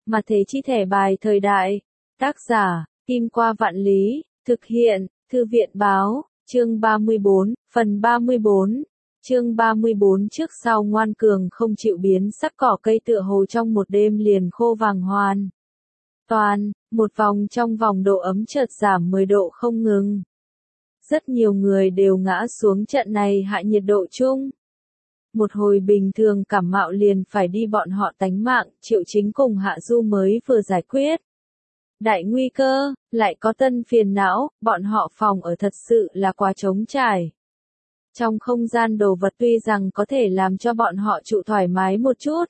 Mà thế chi thẻ bài thời đại. Tác giả, Kim Qua Vạn Lý, thực hiện, Thư viện báo, chương 34, phần 34. Chương 34 trước sau ngoan cường không chịu biến sắc cỏ cây tựa hồ trong một đêm liền khô vàng hoàn. Toàn, một vòng trong vòng độ ấm chợt giảm 10 độ không ngừng. Rất nhiều người đều ngã xuống trận này hạ nhiệt độ chung. Một hồi bình thường cảm mạo liền phải đi bọn họ tánh mạng, Triệu Chính cùng Hạ Du mới vừa giải quyết. Đại nguy cơ, lại có tân phiền não, bọn họ phòng ở thật sự là quá trống trải. Trong không gian đồ vật tuy rằng có thể làm cho bọn họ trụ thoải mái một chút,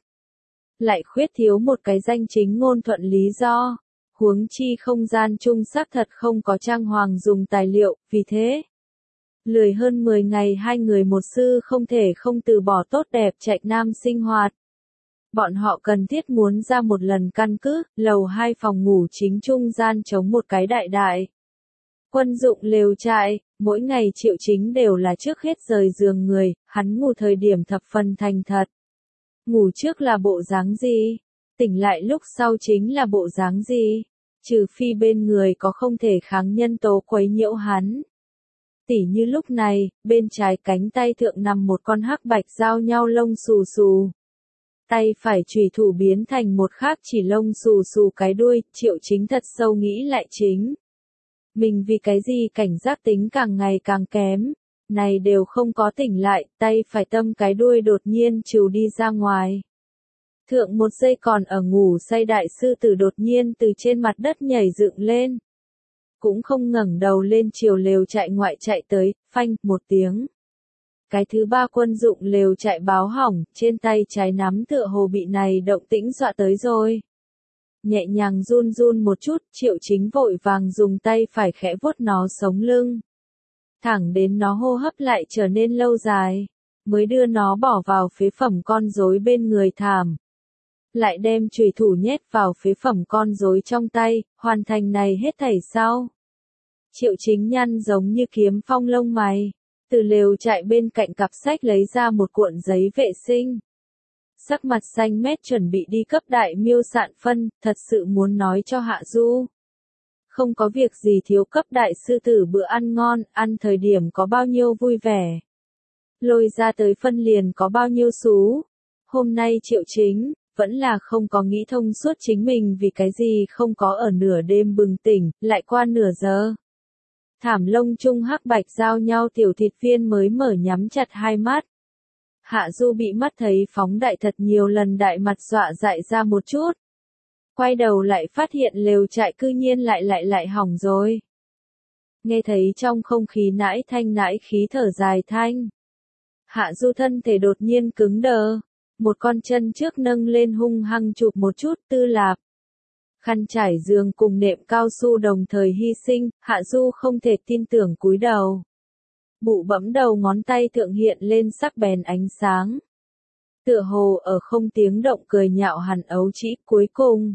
lại khuyết thiếu một cái danh chính ngôn thuận lý do. Huống chi không gian chung xác thật không có trang hoàng dùng tài liệu, vì thế, lười hơn 10 ngày hai người một sư không thể không từ bỏ tốt đẹp trạch nam sinh hoạt. Bọn họ cần thiết muốn ra một lần căn cứ, lầu 2 phòng ngủ chính trung gian chống một cái đại đại. Quân dụng lều trại, mỗi ngày Triệu Chính đều là trước hết rời giường người, hắn ngủ thời điểm thập phần thành thật. Ngủ trước là bộ dáng gì? Tỉnh lại lúc sau chính là bộ dáng gì? Trừ phi bên người có không thể kháng nhân tố quấy nhiễu hắn. Tỉ như lúc này, bên trái cánh tay thượng nằm một con hắc bạch giao nhau lông xù xù. Tay phải chủy thủ biến thành một khác chỉ lông xù xù cái đuôi, Triệu Chính thật sâu nghĩ lại chính. Mình vì cái gì cảnh giác tính càng ngày càng kém, này đều không có tỉnh lại, tay phải tâm cái đuôi đột nhiên trừu đi ra ngoài. Thượng một giây còn ở ngủ say đại sư tử đột nhiên từ trên mặt đất nhảy dựng lên. Cũng không ngẩng đầu lên chiều lều trại ngoại chạy tới, phanh, một tiếng. Cái thứ ba quân dụng lều trại báo hỏng, trên tay trái nắm tựa hồ bị này động tĩnh dọa tới rồi. Nhẹ nhàng run run một chút, Triệu Chính vội vàng dùng tay phải khẽ vuốt nó sống lưng. Thẳng đến nó hô hấp lại trở nên lâu dài, mới đưa nó bỏ vào phế phẩm con rối bên người thảm. Lại đem chùy thủ nhét vào phế phẩm con rối trong tay, hoàn thành này hết thảy sau. Triệu Chính nhăn giống như kiếm phong lông mày, từ lều trại bên cạnh cặp sách lấy ra một cuộn giấy vệ sinh. Sắc mặt xanh mét chuẩn bị đi cấp đại miêu sạn phân, thật sự muốn nói cho Hạ Du. Không có việc gì thiếu cấp đại sư tử bữa ăn ngon, ăn thời điểm có bao nhiêu vui vẻ. Lôi ra tới phân liền có bao nhiêu xú. Hôm nay Triệu Chính, vẫn là không có nghĩ thông suốt chính mình vì cái gì không có ở nửa đêm bừng tỉnh, lại qua nửa giờ. Thảm lông chung hắc bạch giao nhau tiểu thịt viên mới mở nhắm chặt hai mắt. Hạ Du bị mắt thấy phóng đại thật nhiều lần đại mặt dọa dại ra một chút. Quay đầu lại phát hiện lều trại cư nhiên lại hỏng rồi. Nghe thấy trong không khí nãi khí thở dài thanh. Hạ Du thân thể đột nhiên cứng đờ. Một con chân trước nâng lên hung hăng chụp một chút tư lạp. Khăn trải giường cùng nệm cao su đồng thời hy sinh, Hạ Du không thể tin tưởng cúi đầu. Bụ bẫm đầu ngón tay thượng hiện lên sắc bén ánh sáng. Tựa hồ ở không tiếng động cười nhạo hẳn ấu trĩ cuối cùng.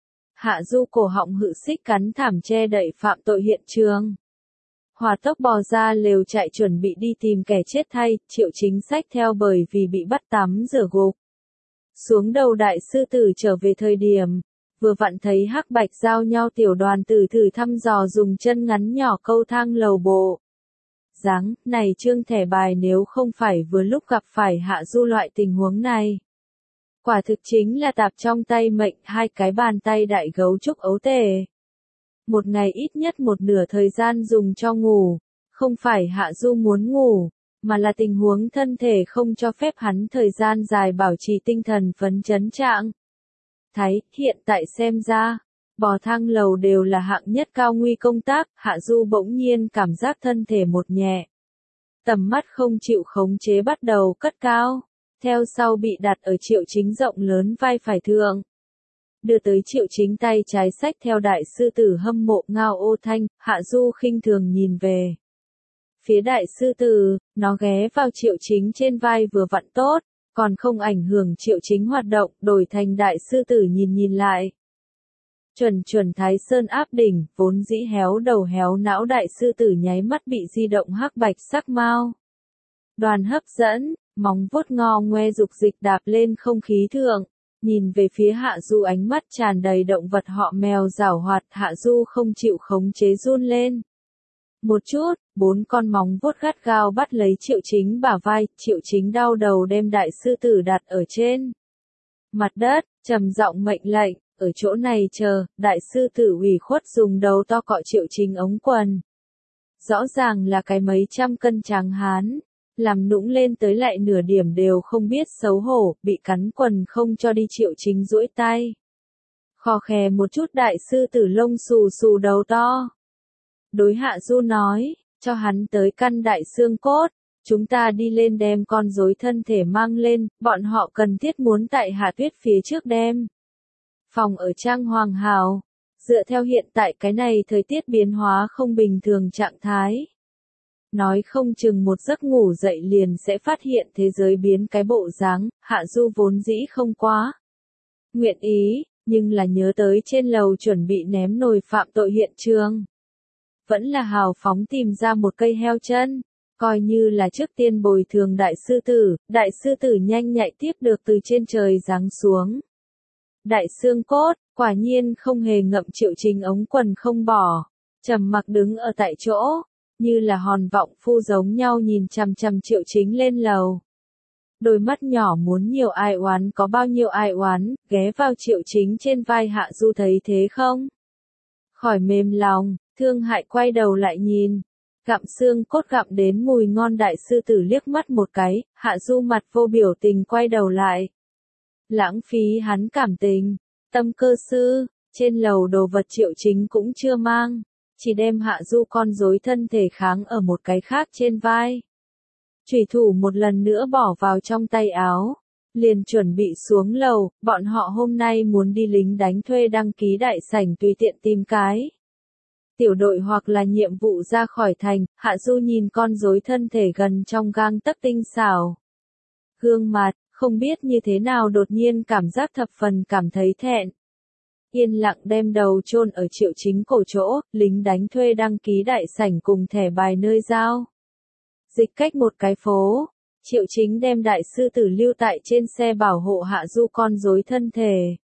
Hạ Du cổ họng hự xích cắn thảm che đậy phạm tội hiện trường. Hỏa tốc bò ra lều trại chuẩn bị đi tìm kẻ chết thay, Triệu Chính sách theo bởi vì bị bắt tắm rửa gục. Xuống đầu đại sư tử trở về thời điểm, vừa vặn thấy hắc bạch giao nhau tiểu đoàn tử thử thăm dò dùng chân ngắn nhỏ câu thang lầu bộ. Dáng, này trương thẻ bài nếu không phải vừa lúc gặp phải Hạ Du loại tình huống này. Quả thực chính là tạp trong tay mệnh hai cái bàn tay đại gấu trúc ấu tề. Một ngày ít nhất một nửa thời gian dùng cho ngủ, không phải Hạ Du muốn ngủ, mà là tình huống thân thể không cho phép hắn thời gian dài bảo trì tinh thần phấn chấn trạng. Hiện tại xem ra, bò thang lầu đều là hạng nhất cao nguy công tác, Hạ Du bỗng nhiên cảm giác thân thể một nhẹ. Tầm mắt không chịu khống chế bắt đầu cất cao, theo sau bị đặt ở Triệu Chính rộng lớn vai phải thượng. Đưa tới Triệu Chính tay trái sách theo đại sư tử hâm mộ ngao ô thanh, Hạ Du khinh thường nhìn về. Phía đại sư tử, nó ghé vào Triệu Chính trên vai vừa vặn tốt, còn không ảnh hưởng Triệu Chính hoạt động, đổi thành đại sư tử nhìn lại. Chuẩn Thái Sơn áp đỉnh, vốn dĩ héo đầu héo não đại sư tử nháy mắt bị di động hắc bạch sắc mau. Đoàn hấp dẫn, móng vuốt ngo ngoe dục dịch đạp lên không khí thượng, Nhìn về phía Hạ Du ánh mắt tràn đầy động vật họ mèo giảo hoạt, Hạ Du không chịu khống chế run lên. Một chút, 4 con móng vuốt gắt gao bắt lấy Triệu Chính bả vai, Triệu Chính đau đầu đem đại sư tử đặt ở trên mặt đất, trầm giọng mệnh lệnh, ở chỗ này chờ, đại sư tử ủy khuất dùng đầu to cọ Triệu Chính ống quần. Rõ ràng là cái mấy trăm cân tráng hán, làm nũng lên tới lại nửa điểm đều không biết xấu hổ, bị cắn quần không cho đi Triệu Chính duỗi tay. Khò khè một chút đại sư tử lông xù xù đầu to. Đối Hạ Du nói, cho hắn tới căn đại xương cốt, chúng ta đi lên đem con rối thân thể mang lên, bọn họ cần thiết muốn tại Hạ Tuyết phía trước đem. Phòng ở trang hoàng hào, dựa theo hiện tại cái này thời tiết biến hóa không bình thường trạng thái. Nói không chừng một giấc ngủ dậy liền sẽ phát hiện thế giới biến cái bộ dáng, Hạ Du vốn dĩ không quá nguyện ý, nhưng là nhớ tới trên lầu chuẩn bị ném nồi phạm tội hiện trường. Vẫn là hào phóng tìm ra một cây heo chân, coi như là trước tiên bồi thường đại sư tử nhanh nhạy tiếp được từ trên trời giáng xuống. Đại xương cốt, quả nhiên không hề ngậm Triệu Chính ống quần không bỏ, trầm mặc đứng ở tại chỗ, như là hòn vọng phu giống nhau nhìn chằm chằm Triệu Chính lên lầu. Đôi mắt nhỏ muốn nhiều ai oán có bao nhiêu ai oán, ghé vào Triệu Chính trên vai Hạ Du thấy thế không? Khỏi mềm lòng, thương hại quay đầu lại nhìn, gặm xương cốt gặm đến mùi ngon đại sư tử liếc mắt một cái, Hạ Du mặt vô biểu tình quay đầu lại. Lãng phí hắn cảm tình, tâm cơ sư, trên lầu đồ vật Triệu Chính cũng chưa mang, chỉ đem Hạ Du con rối thân thể kháng ở một cái khác trên vai. Chủy thủ một lần nữa bỏ vào trong tay áo, liền chuẩn bị xuống lầu, bọn họ hôm nay muốn đi lính đánh thuê đăng ký đại sảnh tùy tiện tìm cái tiểu đội hoặc là nhiệm vụ ra khỏi thành. Hạ Du nhìn con rối thân thể gần trong gang tấc tinh xảo gương mặt, không biết như thế nào đột nhiên cảm giác thập phần cảm thấy thẹn. Yên lặng đem đầu chôn ở Triệu Chính cổ chỗ, lính đánh thuê đăng ký đại sảnh cùng thẻ bài nơi giao dịch cách một cái phố. Triệu Chính đem đại sư tử lưu tại trên xe bảo hộ Hạ Du con rối thân thể.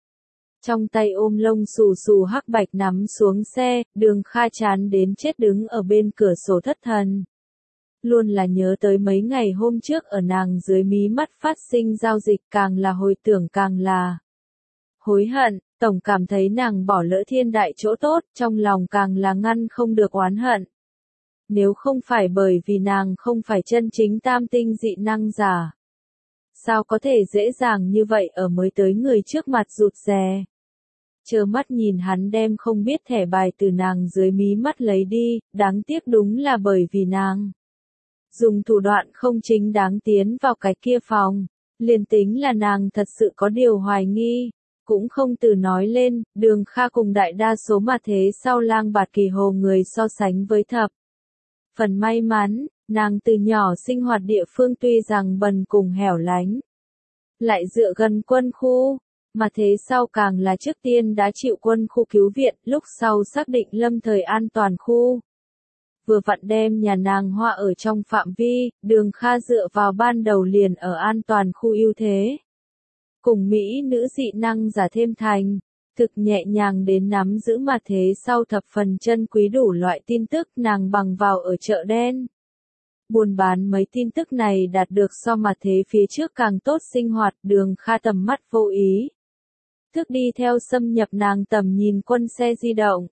Trong tay ôm lông xù xù hắc bạch nắm xuống xe, Đường Kha chán đến chết đứng ở bên cửa sổ thất thần. Luôn là nhớ tới mấy ngày hôm trước ở nàng dưới mí mắt phát sinh giao dịch, càng là hồi tưởng càng là hối hận, tổng cảm thấy nàng bỏ lỡ thiên đại chỗ tốt, trong lòng càng là ngăn không được oán hận. Nếu không phải bởi vì nàng không phải chân chính tam tinh dị năng giả, sao có thể dễ dàng như vậy ở mới tới người trước mặt rụt rè. Trơ mắt nhìn hắn đem không biết thẻ bài từ nàng dưới mí mắt lấy đi, đáng tiếc đúng là bởi vì nàng dùng thủ đoạn không chính đáng tiến vào cái kia phòng, liền tính là nàng thật sự có điều hoài nghi, cũng không từ nói lên. Đường Kha cùng đại đa số mà thế sau lang bạt kỳ hồ người so sánh với thập phần may mắn, nàng từ nhỏ sinh hoạt địa phương tuy rằng bần cùng hẻo lánh, lại dựa gần quân khu, mà thế sau càng là trước tiên đã chịu quân khu cứu viện, lúc sau xác định lâm thời an toàn khu. Vừa vặn đem nhà nàng hoa ở trong phạm vi, Đường Kha dựa vào ban đầu liền ở an toàn khu ưu thế. Cùng Mỹ nữ dị năng giả thêm thành, thực nhẹ nhàng đến nắm giữ mà thế sau thập phần chân quý đủ loại tin tức nàng bằng vào ở chợ đen. Buôn bán mấy tin tức này đạt được so mà thế phía trước càng tốt sinh hoạt. Đường Kha tầm mắt vô ý thức đi theo xâm nhập nàng tầm nhìn quân xe di động.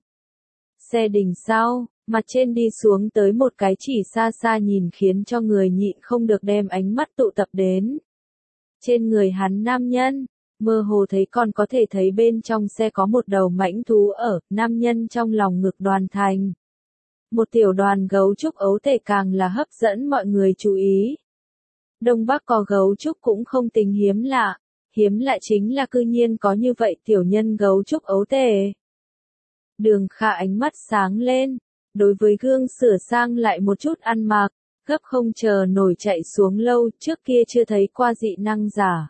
Xe đỉnh sau, mặt trên đi xuống tới một cái chỉ xa xa nhìn khiến cho người nhịn không được đem ánh mắt tụ tập đến trên người hắn nam nhân, mơ hồ thấy còn có thể thấy bên trong xe có một đầu mãnh thú ở, nam nhân trong lòng ngực đoàn thành một tiểu đoàn gấu trúc ấu tể càng là hấp dẫn mọi người chú ý. Đông Bắc có gấu trúc cũng không tính hiếm lạ chính là cư nhiên có như vậy tiểu nhân gấu trúc ấu tể. Đường Kha ánh mắt sáng lên, đối với gương sửa sang lại một chút ăn mặc, gấp không chờ nổi chạy xuống lâu, trước kia chưa thấy qua dị năng giả.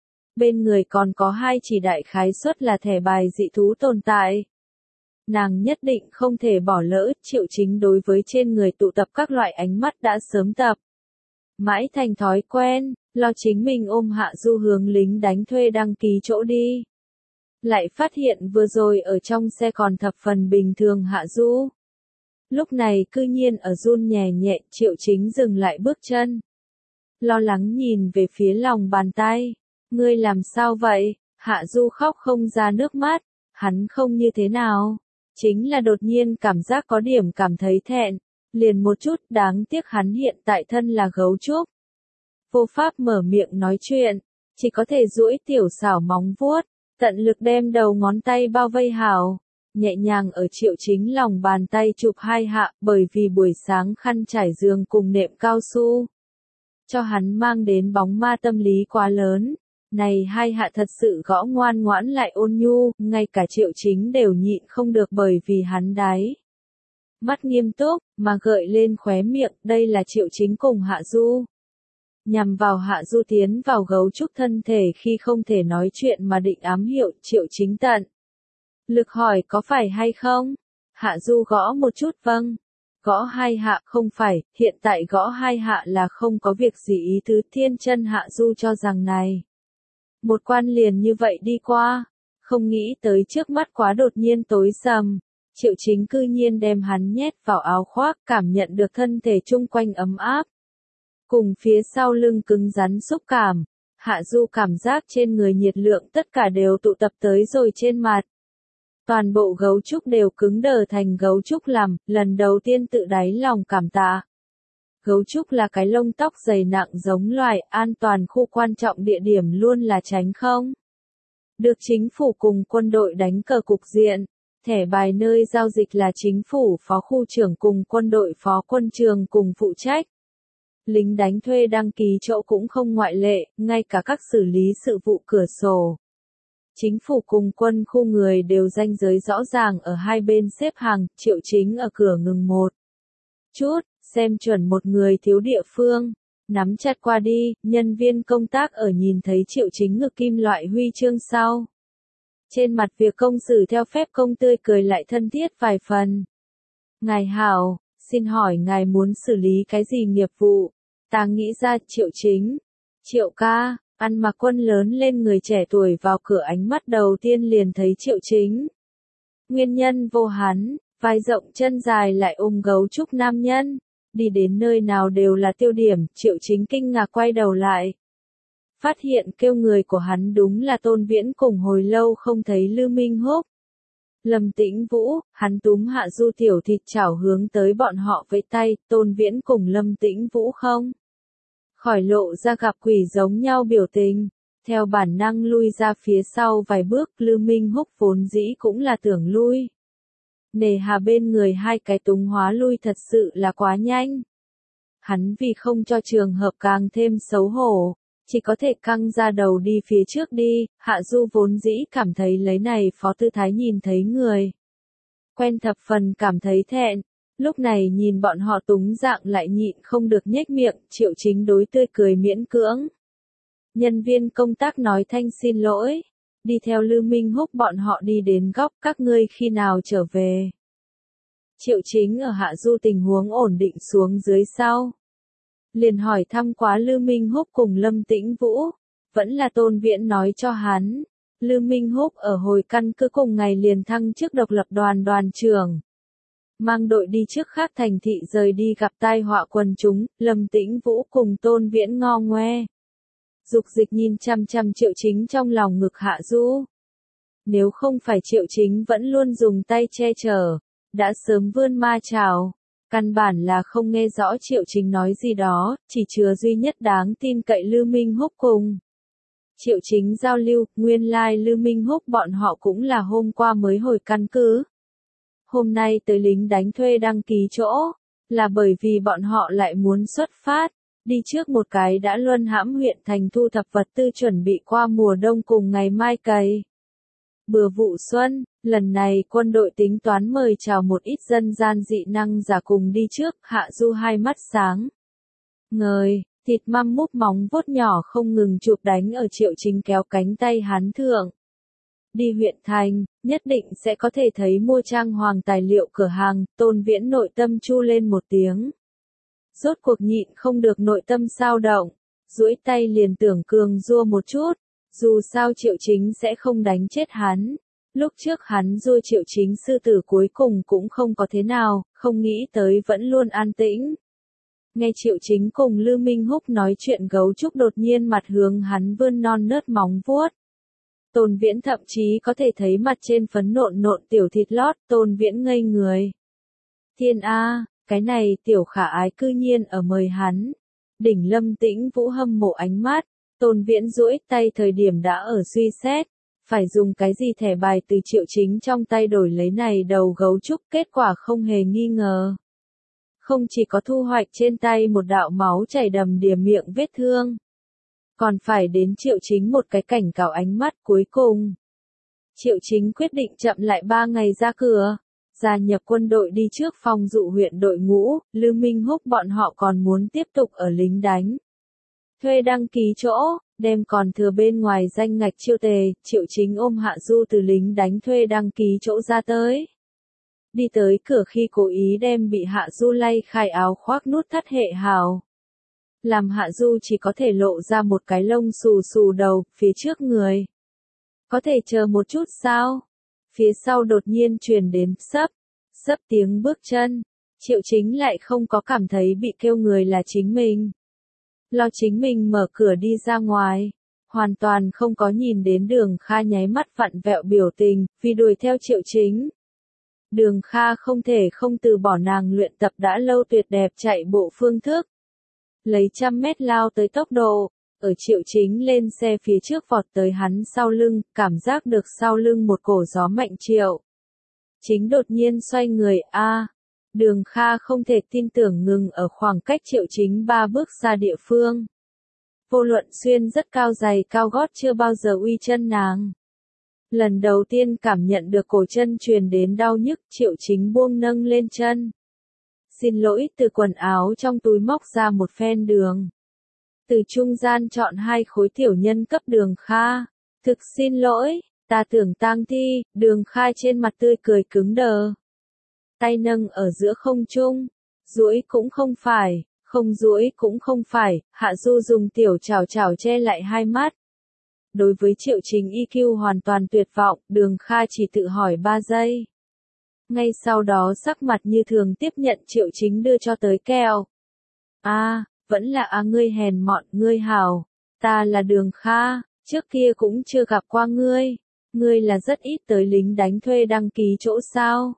Bên người còn có hai chỉ đại khái suất là thẻ bài dị thú tồn tại. Nàng nhất định không thể bỏ lỡ. Triệu Chính đối với trên người tụ tập các loại ánh mắt đã sớm tập mãi thành thói quen, lo chính mình ôm Hạ Du hướng lính đánh thuê đăng ký chỗ đi. Lại phát hiện vừa rồi ở trong xe còn thập phần bình thường Hạ Du. Lúc này cư nhiên ở run nhẹ nhẹ, Triệu Chính dừng lại bước chân. Lo lắng nhìn về phía lòng bàn tay. Ngươi làm sao vậy? Hạ Du khóc không ra nước mắt. Hắn không như thế nào. Chính là đột nhiên cảm giác có điểm cảm thấy thẹn. Liền một chút, đáng tiếc hắn hiện tại thân là gấu trúc. Vô pháp mở miệng nói chuyện. Chỉ có thể duỗi tiểu xảo móng vuốt. Tận lực đem đầu ngón tay bao vây hào. Nhẹ nhàng ở Triệu Chính lòng bàn tay chụp hai hạ, bởi vì buổi sáng khăn trải giường cùng nệm cao su. Cho hắn mang đến bóng ma tâm lý quá lớn. Này hai hạ thật sự gõ ngoan ngoãn lại ôn nhu, ngay cả Triệu Chính đều nhịn không được bởi vì hắn đáy. Mắt nghiêm túc, mà gợi lên khóe miệng, đây là Triệu Chính cùng Hạ Du. Nhằm vào Hạ Du tiến vào gấu trúc thân thể khi không thể nói chuyện mà định ám hiệu, Triệu Chính tận. Lực hỏi có phải hay không? Hạ Du gõ một chút vâng. Gõ hai hạ không phải, hiện tại gõ hai hạ là không có việc gì ý tứ. Thiên chân Hạ Du cho rằng này. Một quan liền như vậy đi qua. Không nghĩ tới trước mắt quá đột nhiên tối sầm. Triệu Chính cư nhiên đem hắn nhét vào áo khoác, cảm nhận được thân thể chung quanh ấm áp. Cùng phía sau lưng cứng rắn xúc cảm. Hạ Du cảm giác trên người nhiệt lượng tất cả đều tụ tập tới rồi trên mặt. Toàn bộ gấu trúc đều cứng đờ thành gấu trúc làm, lần đầu tiên tự đáy lòng cảm tạ. Gấu trúc là cái lông tóc dày nặng giống loài, an toàn khu quan trọng địa điểm luôn là tránh không. Được chính phủ cùng quân đội đánh cờ cục diện, thẻ bài nơi giao dịch là chính phủ phó khu trưởng cùng quân đội phó quân trường cùng phụ trách. Lính đánh thuê đăng ký chỗ cũng không ngoại lệ, ngay cả các xử lý sự vụ cửa sổ. Chính phủ cùng quân khu người đều ranh giới rõ ràng ở hai bên xếp hàng, Triệu Chính ở cửa ngừng một chút, xem chuẩn một người thiếu địa phương, nắm chặt qua đi, nhân viên công tác ở nhìn thấy Triệu Chính ngực kim loại huy chương sau. Trên mặt việc công xử theo phép công tươi cười lại thân thiết vài phần. Ngài hảo, xin hỏi ngài muốn xử lý cái gì nghiệp vụ? Ta nghĩ ra Triệu Chính. Triệu ca. Ăn mặc quân lớn lên người trẻ tuổi vào cửa ánh mắt đầu tiên liền thấy Triệu Chính. Nguyên nhân vô hắn, vai rộng chân dài lại ôm gấu trúc nam nhân. Đi đến nơi nào đều là tiêu điểm, Triệu Chính kinh ngạc quay đầu lại. Phát hiện kêu người của hắn đúng là Tôn Viễn cùng hồi lâu không thấy Lư Minh Húc. Lâm Tĩnh Vũ, hắn túm Hạ Du tiểu thịt chảo hướng tới bọn họ với tay, Tôn Viễn cùng Lâm Tĩnh Vũ không. Khỏi lộ ra gặp quỷ giống nhau biểu tình, theo bản năng lui ra phía sau vài bước, Lư Minh Húc vốn dĩ cũng là tưởng lui. Nề hà bên người hai cái túng hóa lui thật sự là quá nhanh. Hắn vì không cho trường hợp càng thêm xấu hổ, chỉ có thể căng ra đầu đi phía trước đi, Hạ Du vốn dĩ cảm thấy lấy này phó tư thái nhìn thấy người. Quen thập phần cảm thấy thẹn. Lúc này nhìn bọn họ túng dạng lại nhịn không được nhếch miệng, Triệu Chính đối tươi cười miễn cưỡng. Nhân viên công tác nói thanh xin lỗi, đi theo Lư Minh Húc bọn họ đi đến góc, các ngươi khi nào trở về. Triệu Chính ở Hạ Du tình huống ổn định xuống dưới sau. Liền hỏi thăm quá Lư Minh Húc cùng Lâm Tĩnh Vũ, vẫn là Tôn Viễn nói cho hắn. Lư Minh Húc ở hồi căn cứ cùng ngày liền thăng chức độc lập đoàn đoàn trưởng. Mang đội đi trước khác thành thị rời đi gặp tai họa quần chúng, Lâm Tĩnh Vũ cùng Tôn Viễn ngo ngoe. Dục dịch nhìn chăm chăm Triệu Chính trong lòng ngực Hạ Du. Nếu không phải Triệu Chính vẫn luôn dùng tay che chở, đã sớm vươn ma chảo. Căn bản là không nghe rõ Triệu Chính nói gì đó, chỉ chứa duy nhất đáng tin cậy Lư Minh Húc cùng. Triệu Chính giao lưu, nguyên lai Lư Minh Húc bọn họ cũng là hôm qua mới hồi căn cứ. Hôm nay tới lính đánh thuê đăng ký chỗ, là bởi vì bọn họ lại muốn xuất phát, đi trước một cái đã luân hãm huyện thành thu thập vật tư chuẩn bị qua mùa đông cùng ngày mai cày. Bừa vụ xuân, lần này quân đội tính toán mời chào một ít dân gian dị năng giả cùng đi trước, Hạ Du hai mắt sáng. Ngời, thịt măm mút móng vuốt nhỏ không ngừng chụp đánh ở Triệu Chính kéo cánh tay hắn thượng. Đi huyện thành, nhất định sẽ có thể thấy mua trang hoàng tài liệu cửa hàng, Tôn Viễn nội tâm chu lên một tiếng. Rốt cuộc nhịn không được nội tâm sao động, duỗi tay liền tưởng cường rua một chút, dù sao Triệu Chính sẽ không đánh chết hắn. Lúc trước hắn rua Triệu Chính sư tử cuối cùng cũng không có thế nào, không nghĩ tới vẫn luôn an tĩnh. Nghe Triệu Chính cùng Lư Minh Húc nói chuyện gấu trúc đột nhiên mặt hướng hắn vươn non nớt móng vuốt. Tôn Viễn thậm chí có thể thấy mặt trên phấn nộn nộn tiểu thịt lót, Tôn Viễn ngây người. Thiên A, cái này tiểu khả ái cư nhiên ở mời hắn. Đỉnh Lâm Tĩnh Vũ hâm mộ ánh mắt, Tôn Viễn duỗi tay thời điểm đã ở suy xét, phải dùng cái gì thẻ bài từ Triệu Chính trong tay đổi lấy này đầu gấu trúc, kết quả không hề nghi ngờ. Không chỉ có thu hoạch trên tay một đạo máu chảy đầm đìa miệng vết thương, còn phải đến Triệu Chính một cái cảnh cáo ánh mắt cuối cùng. Triệu Chính quyết định chậm lại 3 ngày ra cửa, gia nhập quân đội đi trước phòng dụ huyện đội ngũ, Lư Minh Húc bọn họ còn muốn tiếp tục ở lính đánh. Thuê đăng ký chỗ, đem còn thừa bên ngoài danh ngạch chiêu tề, Triệu Chính ôm Hạ Du từ lính đánh thuê đăng ký chỗ ra tới. Đi tới cửa khi cố ý đem bị Hạ Du lay khai áo khoác nút thắt hệ hào. Làm Hạ Du chỉ có thể lộ ra một cái lông xù xù đầu, phía trước người. Có thể chờ một chút sao? Phía sau đột nhiên truyền đến sấp tiếng bước chân. Triệu Chính lại không có cảm thấy bị kêu người là chính mình. Lo chính mình mở cửa đi ra ngoài. Hoàn toàn không có nhìn đến Đường Kha nháy mắt vặn vẹo biểu tình, vì đuổi theo Triệu Chính. Đường Kha không thể không từ bỏ nàng luyện tập đã lâu tuyệt đẹp chạy bộ phương thức. Lấy 100 mét lao tới tốc độ, ở Triệu Chính lên xe phía trước vọt tới hắn sau lưng, cảm giác được sau lưng một cổ gió mạnh Triệu Chính đột nhiên xoay người Đường Kha không thể tin tưởng ngừng ở khoảng cách Triệu Chính 3 bước xa địa phương. Vô luận xuyên rất cao giày cao gót chưa bao giờ uy chân nàng. Lần đầu tiên cảm nhận được cổ chân truyền đến đau nhức, Triệu Chính buông nâng lên chân. Xin lỗi, từ quần áo trong túi móc ra một phen đường. Từ trung gian chọn 2 khối tiểu nhân cấp Đường Kha. Thực xin lỗi, ta tưởng tang thi, Đường Kha trên mặt tươi cười cứng đờ. Tay nâng ở giữa không trung, duỗi cũng không phải, không duỗi cũng không phải, Hạ Du dùng tiểu chảo chảo che lại hai mắt. Đối với Triệu Chính EQ hoàn toàn tuyệt vọng, Đường Kha chỉ tự hỏi 3 giây. Ngay sau đó sắc mặt như thường tiếp nhận Triệu Chính đưa cho tới kẹo. Vẫn là ngươi hèn mọn, ngươi hảo. Ta là Đường Kha, trước kia cũng chưa gặp qua ngươi. Ngươi là rất ít tới lính đánh thuê đăng ký chỗ sao.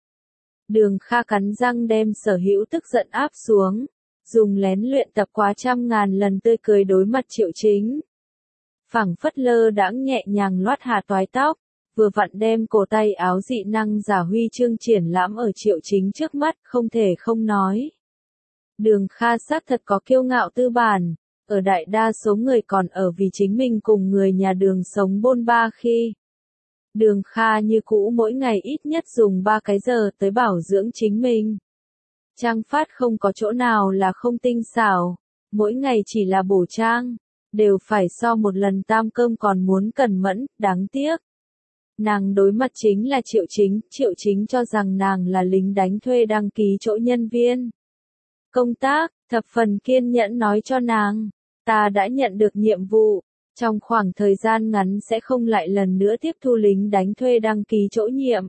Đường Kha cắn răng đem sở hữu tức giận áp xuống. Dùng lén luyện tập quá 100.000 lần tươi cười đối mặt Triệu Chính. Phẳng phất lơ đãng nhẹ nhàng loát hạ toái tóc, vừa vặn đem cổ tay áo dị năng giả huy chương triển lãm ở Triệu Chính trước mắt, không thể không nói. Đường Kha xác thật có kiêu ngạo tư bản, ở đại đa số người còn ở vì chính mình cùng người nhà Đường sống bôn ba khi. Đường Kha như cũ mỗi ngày ít nhất dùng 3 cái giờ tới bảo dưỡng chính mình. Trang phát không có chỗ nào là không tinh xảo, mỗi ngày chỉ là bổ trang, đều phải so một lần tam cơm còn muốn cẩn mẫn, đáng tiếc. Nàng đối mặt chính là Triệu Chính cho rằng nàng là lính đánh thuê đăng ký chỗ nhân viên. Công tác, thập phần kiên nhẫn nói cho nàng, ta đã nhận được nhiệm vụ, trong khoảng thời gian ngắn sẽ không lại lần nữa tiếp thu lính đánh thuê đăng ký chỗ nhiệm.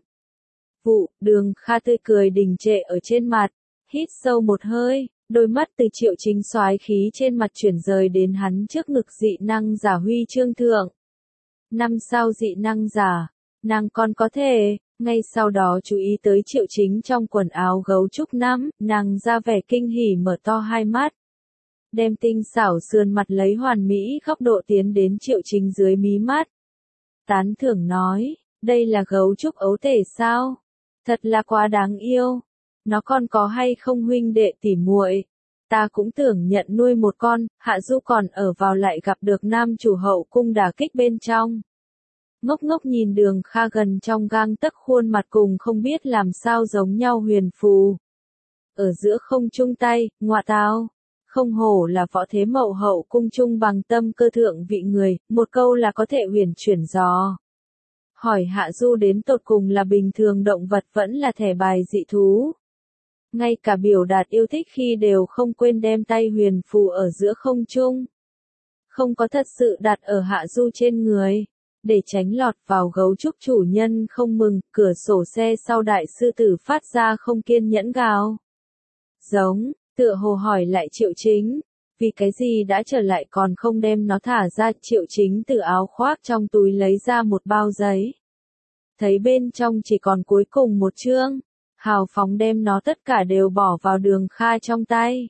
Đường Kha tươi cười đình trệ ở trên mặt, hít sâu một hơi, đôi mắt từ Triệu Chính soái khí trên mặt chuyển rời đến hắn trước ngực dị năng giả huy chương thượng. 5 sao dị năng giả, nàng còn có thể, ngay sau đó chú ý tới Triệu Chính trong quần áo gấu trúc năm, nàng ra vẻ kinh hỉ mở to hai mắt. Đem tinh xảo sườn mặt lấy hoàn mỹ góc độ tiến đến Triệu Chính dưới mí mắt. Tán thưởng nói, đây là gấu trúc ấu tể sao? Thật là quá đáng yêu. Nó còn có hay không huynh đệ tỉ muội? Ta cũng tưởng nhận nuôi một con, Hạ Du còn ở vào lại gặp được nam chủ hậu cung đả kích bên trong. Ngốc ngốc nhìn Đường Kha gần trong gang tấc khuôn mặt cùng không biết làm sao giống nhau huyền phù. Ở giữa không chung tay, ngọa táo. Không hổ là võ thế mậu hậu cung chung bằng tâm cơ thượng vị người, một câu là có thể huyền chuyển gió. Hỏi Hạ Du đến tột cùng là bình thường động vật vẫn là thẻ bài dị thú. Ngay cả biểu đạt yêu thích khi đều không quên đem tay huyền phù ở giữa không trung. không có thật sự đặt ở Hạ Du trên người. Để tránh lọt vào gấu trúc chủ nhân không mừng, cửa sổ xe sau đại sư tử phát ra không kiên nhẫn gào. Giống, tựa hồ hỏi lại Triệu Chính, vì cái gì đã trở lại còn không đem nó thả ra. Triệu Chính từ áo khoác trong túi lấy ra một bao giấy. Thấy bên trong chỉ còn cuối cùng một chương, hào phóng đem nó tất cả đều bỏ vào Đường Kha trong tay.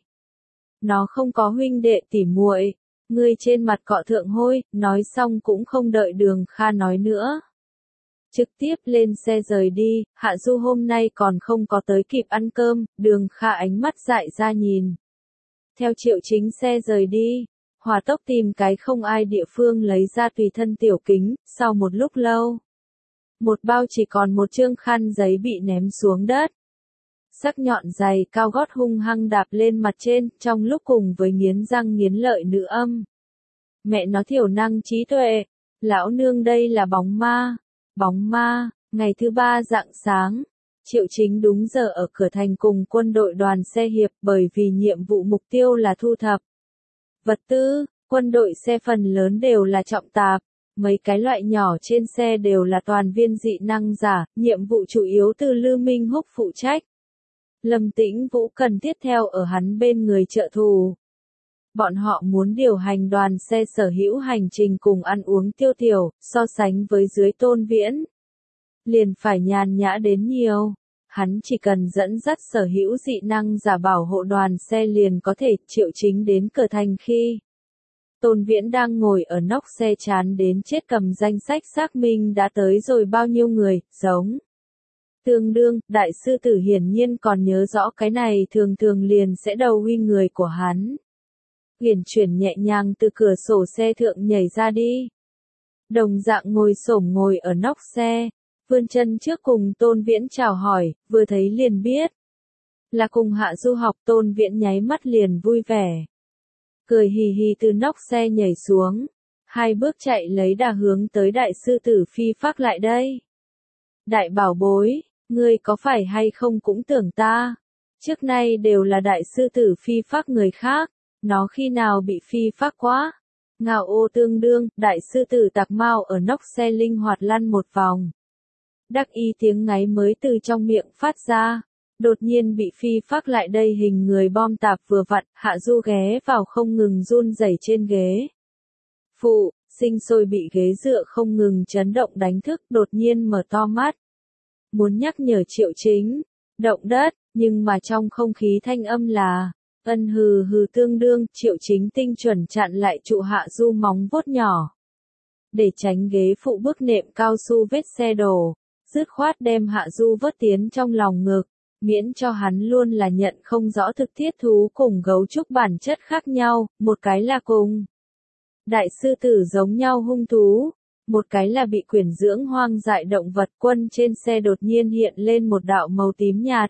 Nó không có huynh đệ tỉ muội, ngươi trên mặt cọ thượng hôi, nói xong cũng không đợi Đường Kha nói nữa. Trực tiếp lên xe rời đi, Hạ Du hôm nay còn không có tới kịp ăn cơm, Đường Kha ánh mắt dại ra nhìn. Theo Triệu Chính xe rời đi, hỏa tốc tìm cái không ai địa phương lấy ra tùy thân tiểu kính, sau một lúc lâu. Một bao chỉ còn một chương khăn giấy bị ném xuống đất. Sắc nhọn dày cao gót hung hăng đạp lên mặt trên, trong lúc cùng với nghiến răng nghiến lợi nữ âm. Mẹ nó thiểu năng trí tuệ, lão nương đây là bóng ma. Bóng ma, ngày thứ ba rạng sáng, Triệu Chính đúng giờ ở cửa thành cùng quân đội đoàn xe hiệp, bởi vì nhiệm vụ mục tiêu là thu thập vật tư, quân đội xe phần lớn đều là trọng tạp, mấy cái loại nhỏ trên xe đều là toàn viên dị năng giả, nhiệm vụ chủ yếu từ Lư Minh Húc phụ trách. Lâm Tĩnh Vũ cần tiếp theo ở hắn bên người trợ thủ. Bọn họ muốn điều hành đoàn xe sở hữu hành trình cùng ăn uống tiêu tiểu, so sánh với dưới Tôn Viễn. Liền phải nhàn nhã đến nhiều. Hắn chỉ cần dẫn dắt sở hữu dị năng giả bảo hộ đoàn xe liền có thể. Triệu Chính đến cửa thành khi Tôn Viễn đang ngồi ở nóc xe chán đến chết cầm danh sách xác minh đã tới rồi bao nhiêu người, giống. Tương đương, đại sư tử hiển nhiên còn nhớ rõ cái này thường thường liền sẽ đầu huy người của hắn. Uyển chuyển nhẹ nhàng từ cửa sổ xe thượng nhảy ra đi. Đồng dạng ngồi xổm ngồi ở nóc xe, vươn chân trước cùng Tôn Viễn chào hỏi, vừa thấy liền biết. Là cùng Hạ Du học. Tôn Viễn nháy mắt liền vui vẻ. Cười hì hì từ nóc xe nhảy xuống. Hai bước chạy lấy đà hướng tới đại sư tử phi phác lại đây. Đại bảo bối, ngươi có phải hay không cũng tưởng ta. Trước nay đều là đại sư tử phi phác người khác. Nó khi nào bị phi phác quá? Ngạo ô tương đương, đại sư tử tạc mau ở nóc xe linh hoạt lăn một vòng. Đắc ý tiếng ngáy mới từ trong miệng phát ra. Đột nhiên bị phi phác lại đây hình người bom tạp vừa vặn, Hạ Du ghé vào không ngừng run rẩy trên ghế. Phụ, sinh sôi bị ghế dựa không ngừng chấn động đánh thức, đột nhiên mở to mắt. Muốn nhắc nhở Triệu Chính, động đất, nhưng mà trong không khí thanh âm là, ân hừ hừ tương đương. Triệu Chính tinh chuẩn chặn lại trụ Hạ Du móng vuốt nhỏ. Để tránh ghế phụ bước nệm cao su vết xe đổ, dứt khoát đem Hạ Du vớt tiến trong lòng ngực, miễn cho hắn luôn là nhận không rõ thực thiết thú cùng gấu trúc bản chất khác nhau, một cái là cùng đại sư tử giống nhau hung thú, một cái là bị quyển dưỡng hoang dại động vật. Quân trên xe đột nhiên hiện lên một đạo màu tím nhạt.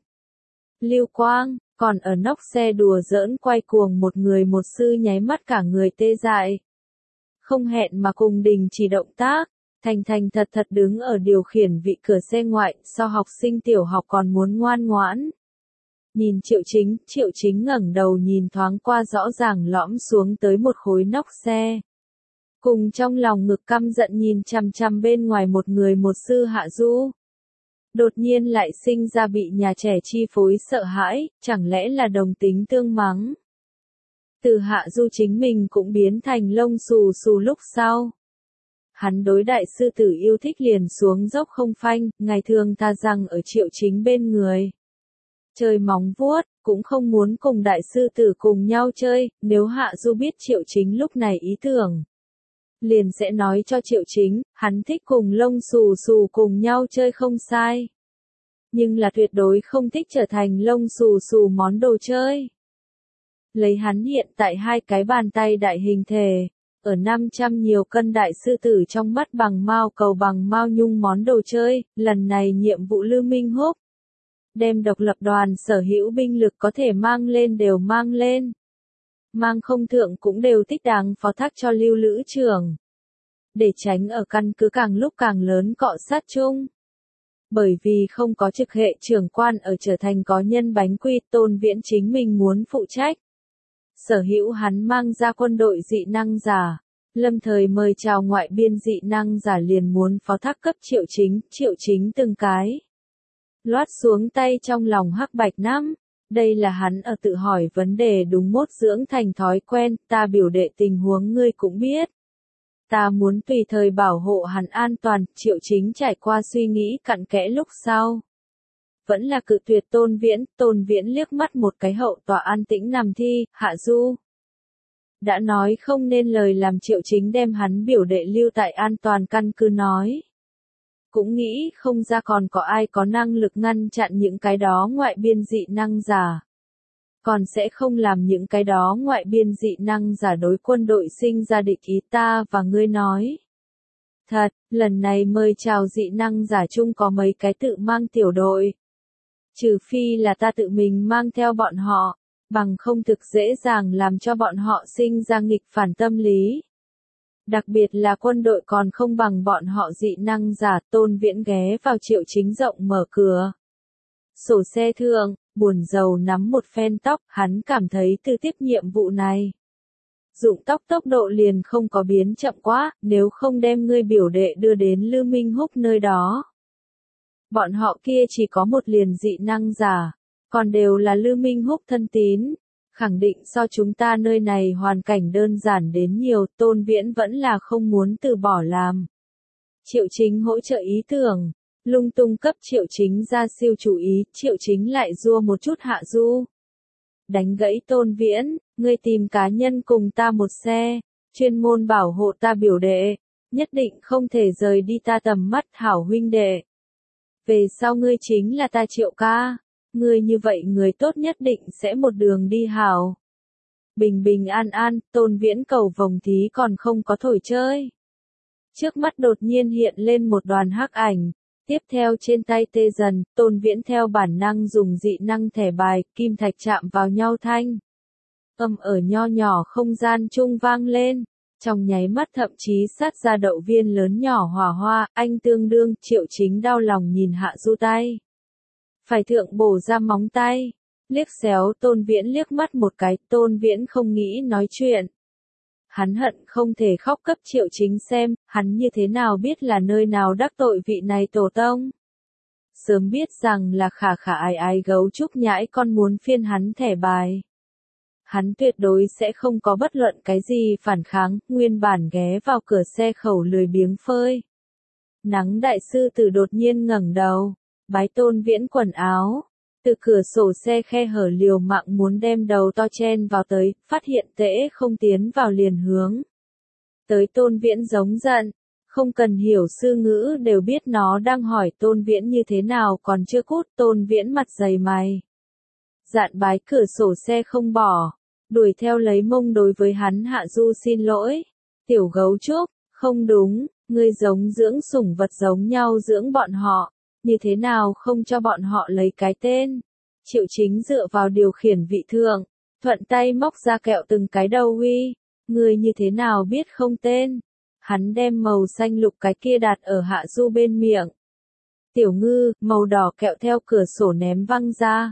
Lưu quang, còn ở nóc xe đùa giỡn quay cuồng một người một sư nháy mắt cả người tê dại. Không hẹn mà cùng đình chỉ động tác, thành thành thật thật đứng ở điều khiển vị cửa xe ngoại, so học sinh tiểu học còn muốn ngoan ngoãn. Nhìn Triệu Chính ngẩng đầu nhìn thoáng qua rõ ràng lõm xuống tới một khối nóc xe. Cùng trong lòng ngực căm giận nhìn chằm chằm bên ngoài một người một sư Hạ Du. Đột nhiên lại sinh ra bị nhà trẻ chi phối sợ hãi, chẳng lẽ là đồng tính tương mắng. Từ Hạ Du chính mình cũng biến thành lông xù xù lúc sau. Hắn đối đại sư tử yêu thích liền xuống dốc không phanh, ngày thường tha rằng ở Triệu Chính bên người. Chơi móng vuốt, cũng không muốn cùng đại sư tử cùng nhau chơi, nếu Hạ Du biết Triệu Chính lúc này ý tưởng. Liền sẽ nói cho Triệu Chính, hắn thích cùng lông xù xù cùng nhau chơi không sai. Nhưng là tuyệt đối không thích trở thành lông xù xù món đồ chơi. Lấy hắn hiện tại hai cái bàn tay đại hình thể, ở 500 nhiều cân đại sư tử trong mắt bằng mao cầu bằng mao nhung món đồ chơi, lần này nhiệm vụ Lư Minh Húc. Đem độc lập đoàn sở hữu binh lực có thể mang lên đều mang lên. Mang không thượng cũng đều thích đáng phó thác cho Lưu Lữ trưởng. Để tránh ở căn cứ càng lúc càng lớn cọ sát chung. Bởi vì không có trực hệ trưởng quan ở trở thành có nhân bánh quy, Tôn Viễn chính mình muốn phụ trách. Sở hữu hắn mang ra quân đội dị năng giả, Lâm thời mời chào ngoại biên dị năng giả liền muốn phó thác cấp Triệu Chính từng cái loát xuống tay trong lòng Hắc Bạch Năm. Đây là hắn ở tự hỏi vấn đề đúng mốt dưỡng thành thói quen, ta biểu đệ tình huống ngươi cũng biết. Ta muốn tùy thời bảo hộ hắn an toàn, Triệu Chính trải qua suy nghĩ cặn kẽ lúc sau. Vẫn là cự tuyệt Tôn Viễn liếc mắt một cái hậu tòa an tĩnh nằm thi, Hạ Du. Đã nói không nên lời làm Triệu Chính đem hắn biểu đệ lưu tại an toàn căn cứ nói. Cũng nghĩ không ra còn có ai có năng lực ngăn chặn những cái đó ngoại biên dị năng giả. Còn sẽ không làm những cái đó ngoại biên dị năng giả đối quân đội sinh ra địch ý ta và ngươi nói. Thật, lần này mời chào dị năng giả chung có mấy cái tự mang tiểu đội. Trừ phi là ta tự mình mang theo bọn họ, bằng không thực dễ dàng làm cho bọn họ sinh ra nghịch phản tâm lý. Đặc biệt là quân đội còn không bằng bọn họ dị năng giả. Tôn Viễn ghé vào Triệu Chính rộng mở cửa. Sổ xe thượng, buồn rầu nắm một phen tóc, hắn cảm thấy từ tiếp nhiệm vụ này. Dụng tốc độ liền không có biến chậm quá, nếu không đem ngươi biểu đệ đưa đến Lư Minh Húc nơi đó. Bọn họ kia chỉ có một liền dị năng giả, còn đều là Lư Minh Húc thân tín. Khẳng định so chúng ta nơi này hoàn cảnh đơn giản đến nhiều, Tôn Viễn vẫn là không muốn từ bỏ làm. Triệu Chính hỗ trợ ý tưởng, lung tung cấp Triệu Chính ra siêu chủ ý, Triệu Chính lại rua một chút Hạ Du. Đánh gãy Tôn Viễn, ngươi tìm cá nhân cùng ta một xe, chuyên môn bảo hộ ta biểu đệ, nhất định không thể rời đi ta tầm mắt hảo huynh đệ. Về sau ngươi chính là ta Triệu ca. Người như vậy người tốt nhất định sẽ một đường đi hảo. Bình bình an an, Tôn Viễn cầu vồng thí còn không có thổi chơi. Trước mắt đột nhiên hiện lên một đoàn hắc ảnh. Tiếp theo trên tay tê dần, Tôn Viễn theo bản năng dùng dị năng thẻ bài, kim thạch chạm vào nhau thanh. Âm ở nho nhỏ không gian chung vang lên. Trong nháy mắt thậm chí sát ra đậu viên lớn nhỏ hỏa hoa, anh tương đương, Triệu Chính đau lòng nhìn Hạ Du tay. Phải thượng bổ ra móng tay, liếc xéo Tôn Viễn liếc mắt một cái, Tôn Viễn không nghĩ nói chuyện. Hắn hận không thể khóc cấp Triệu Chính xem, hắn như thế nào biết là nơi nào đắc tội vị này tổ tông. Sớm biết rằng là khả ái gấu trúc nhãi con muốn phiên hắn thẻ bài. Hắn tuyệt đối sẽ không có bất luận cái gì phản kháng, nguyên bản ghé vào cửa xe khẩu lười biếng phơi. Nắng đại sư tử đột nhiên ngẩng đầu. Bái Tôn Viễn quần áo, từ cửa sổ xe khe hở liều mạng muốn đem đầu to chen vào tới, phát hiện tễ không tiến vào liền hướng. Tới Tôn Viễn giống giận, không cần hiểu sư ngữ đều biết nó đang hỏi Tôn Viễn như thế nào còn chưa cút. Tôn Viễn mặt dày mày. Dạn bái cửa sổ xe không bỏ, đuổi theo lấy mông đối với hắn. Hạ Du xin lỗi, tiểu gấu trúc, không đúng, ngươi giống dưỡng sủng vật giống nhau dưỡng bọn họ. Như thế nào không cho bọn họ lấy cái tên. Triệu Chính dựa vào điều khiển vị thượng, thuận tay móc ra kẹo từng cái đầu huy. Người như thế nào biết không tên. Hắn đem màu xanh lục cái kia đặt ở Hạ Du bên miệng. Tiểu ngư, màu đỏ kẹo theo cửa sổ ném văng ra.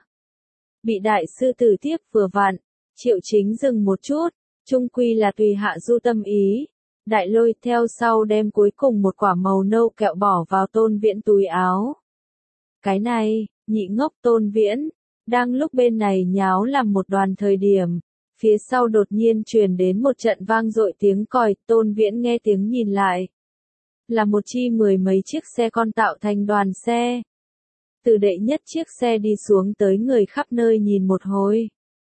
Bị đại sư tử tiếp vừa vặn. Triệu Chính dừng một chút, chung quy là tùy Hạ Du tâm ý. Đại lôi theo sau đem cuối cùng một quả màu nâu kẹo bỏ vào Tôn Viễn túi áo. Cái này, nhị ngốc Tôn Viễn, đang lúc bên này nháo làm một đoàn thời điểm, phía sau đột nhiên truyền đến một trận vang dội tiếng còi, Tôn Viễn nghe tiếng nhìn lại. Là một chi mười mấy chiếc xe con tạo thành đoàn xe. Từ đệ nhất chiếc xe đi xuống tới người khắp nơi nhìn một hồi.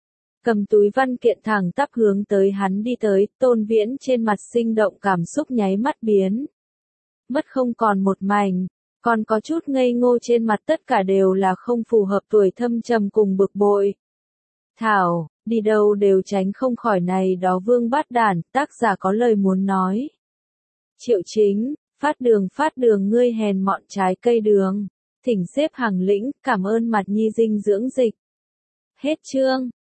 Cầm túi văn kiện thẳng tắp hướng tới hắn đi tới, Tôn Viễn trên mặt sinh động cảm xúc nháy mắt biến. Mất không còn một mảnh. Còn có chút ngây ngô trên mặt, tất cả đều là không phù hợp tuổi thâm trầm cùng bực bội. Thảo, đi đâu đều tránh không khỏi này đó vương bát đản, tác giả có lời muốn nói. Triệu Chính, phát đường ngươi hèn mọn trái cây đường. Thỉnh xếp hàng lĩnh, cảm ơn mặt nhi dinh dưỡng dịch. Hết chương.